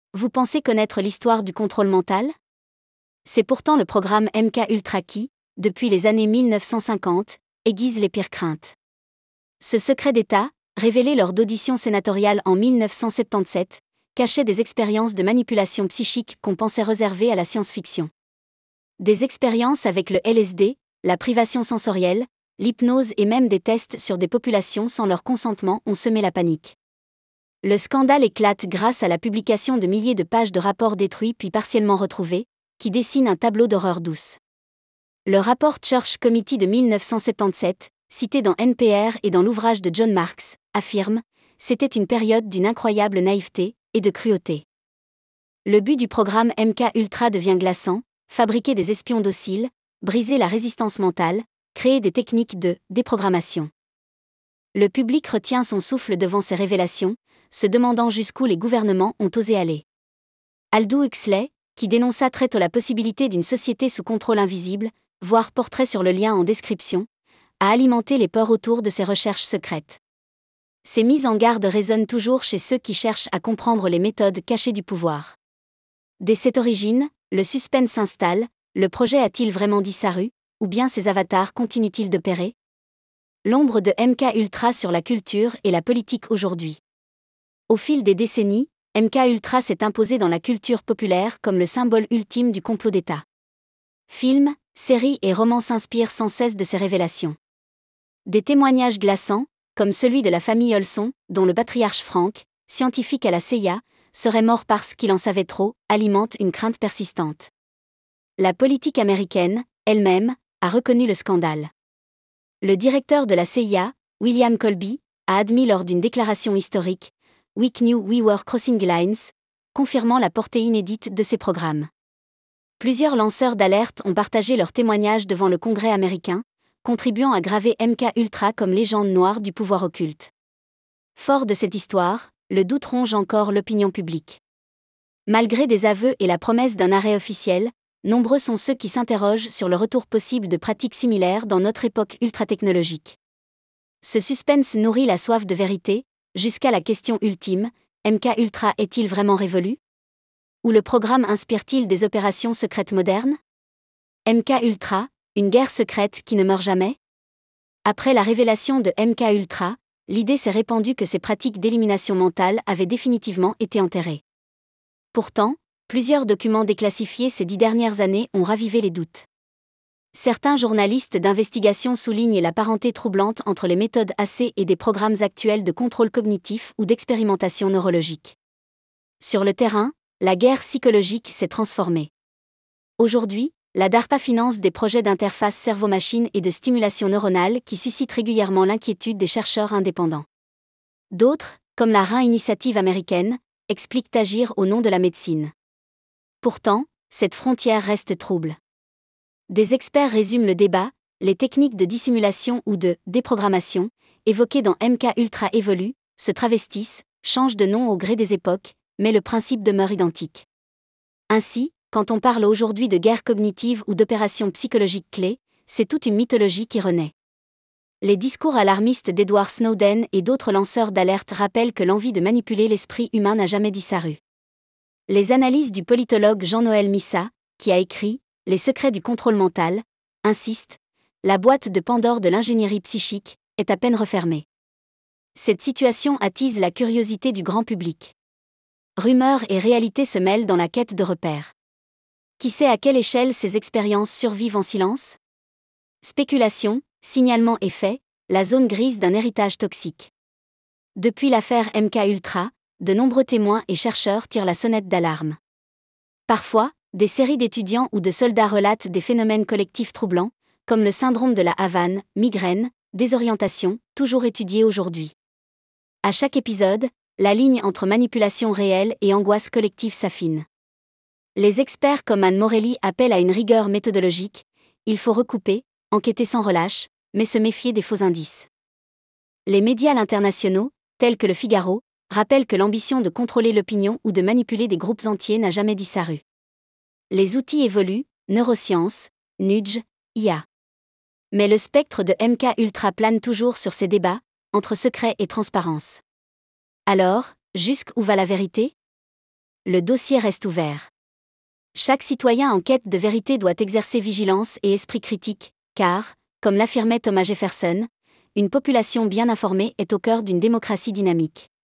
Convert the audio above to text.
Vous pensez connaître l'histoire du contrôle mental? C'est pourtant le programme MK Ultra qui, depuis les années 1950, aiguise les pires craintes. Ce secret d'État, révélé lors d'auditions sénatoriales en 1977, cachait des expériences de manipulation psychique qu'on pensait réservées à la science-fiction. Des expériences avec le LSD, la privation sensorielle, l'hypnose et même des tests sur des populations sans leur consentement ont semé la panique. Le scandale éclate grâce à la publication de milliers de pages de rapports détruits puis partiellement retrouvés, qui dessinent un tableau d'horreur douce. Le rapport Church Committee de 1977, cité dans NPR et dans l'ouvrage de John Marks, affirme « C'était une période d'une incroyable naïveté et de cruauté ». Le but du programme MK Ultra devient glaçant, fabriquer des espions dociles, briser la résistance mentale, créer des techniques de déprogrammation. Le public retient son souffle devant ces révélations, se demandant jusqu'où les gouvernements ont osé aller. Aldous Huxley, qui dénonça très tôt la possibilité d'une société sous contrôle invisible, voire portrait sur le lien en description, a alimenté les peurs autour de ces recherches secrètes. Ces mises en garde résonnent toujours chez ceux qui cherchent à comprendre les méthodes cachées du pouvoir. Dès cette origine, le suspense s'installe, le projet a-t-il vraiment disparu, ou bien ces avatars continuent-ils d'opérer? L'ombre de MK Ultra sur la culture et la politique aujourd'hui. Au fil des décennies, MK Ultra s'est imposé dans la culture populaire comme le symbole ultime du complot d'État. Films, séries et romans s'inspirent sans cesse de ces révélations. Des témoignages glaçants, comme celui de la famille Olson, dont le patriarche Frank, scientifique à la CIA, serait mort parce qu'il en savait trop, alimentent une crainte persistante. La politique américaine, elle-même, a reconnu le scandale. Le directeur de la CIA, William Colby, a admis lors d'une déclaration historique « We knew we were crossing lines », confirmant la portée inédite de ces programmes. Plusieurs lanceurs d'alerte ont partagé leurs témoignages devant le Congrès américain, contribuant à graver MK Ultra comme légende noire du pouvoir occulte. Fort de cette histoire, le doute ronge encore l'opinion publique. Malgré des aveux et la promesse d'un arrêt officiel, nombreux sont ceux qui s'interrogent sur le retour possible de pratiques similaires dans notre époque ultra-technologique. Ce suspense nourrit la soif de vérité, jusqu'à la question ultime, MK Ultra est-il vraiment révolu? Ou le programme inspire-t-il des opérations secrètes modernes? MK Ultra, une guerre secrète qui ne meurt jamais? Après la révélation de MK Ultra, l'idée s'est répandue que ces pratiques d'élimination mentale avaient définitivement été enterrées. Pourtant, plusieurs documents déclassifiés ces 10 dernières années ont ravivé les doutes. Certains journalistes d'investigation soulignent la parenté troublante entre les méthodes AC et des programmes actuels de contrôle cognitif ou d'expérimentation neurologique. Sur le terrain, la guerre psychologique s'est transformée. Aujourd'hui, la DARPA finance des projets d'interface cerveau-machine et de stimulation neuronale qui suscitent régulièrement l'inquiétude des chercheurs indépendants. D'autres, comme la Rein Initiative américaine, expliquent agir au nom de la médecine. Pourtant, cette frontière reste trouble. Des experts résument le débat, les techniques de dissimulation ou de déprogrammation, évoquées dans MK Ultra évoluent, se travestissent, changent de nom au gré des époques, mais le principe demeure identique. Ainsi, quand on parle aujourd'hui de guerre cognitive ou d'opérations psychologiques clés, c'est toute une mythologie qui renaît. Les discours alarmistes d'Edward Snowden et d'autres lanceurs d'alerte rappellent que l'envie de manipuler l'esprit humain n'a jamais disparu. Les analyses du politologue Jean-Noël Missa, qui a écrit « Les secrets du contrôle mental », insistent « La boîte de Pandore de l'ingénierie psychique est à peine refermée ». Cette situation attise la curiosité du grand public. Rumeurs et réalité se mêlent dans la quête de repères. Qui sait à quelle échelle ces expériences survivent en silence? Spéculation, signalement et faits, la zone grise d'un héritage toxique. Depuis l'affaire MK Ultra, de nombreux témoins et chercheurs tirent la sonnette d'alarme. Parfois, des séries d'étudiants ou de soldats relatent des phénomènes collectifs troublants, comme le syndrome de la Havane, migraine, désorientation, toujours étudiés aujourd'hui. À chaque épisode, la ligne entre manipulation réelle et angoisse collective s'affine. Les experts comme Anne Morelli appellent à une rigueur méthodologique, il faut recouper, enquêter sans relâche, mais se méfier des faux indices. Les médias internationaux, tels que Le Figaro, rappellent que l'ambition de contrôler l'opinion ou de manipuler des groupes entiers n'a jamais disparu. Les outils évoluent, neurosciences, nudge, IA. Mais le spectre de MK Ultra plane toujours sur ces débats, entre secret et transparence. Alors, jusqu'où va la vérité? Le dossier reste ouvert. Chaque citoyen en quête de vérité doit exercer vigilance et esprit critique, car, comme l'affirmait Thomas Jefferson, une population bien informée est au cœur d'une démocratie dynamique.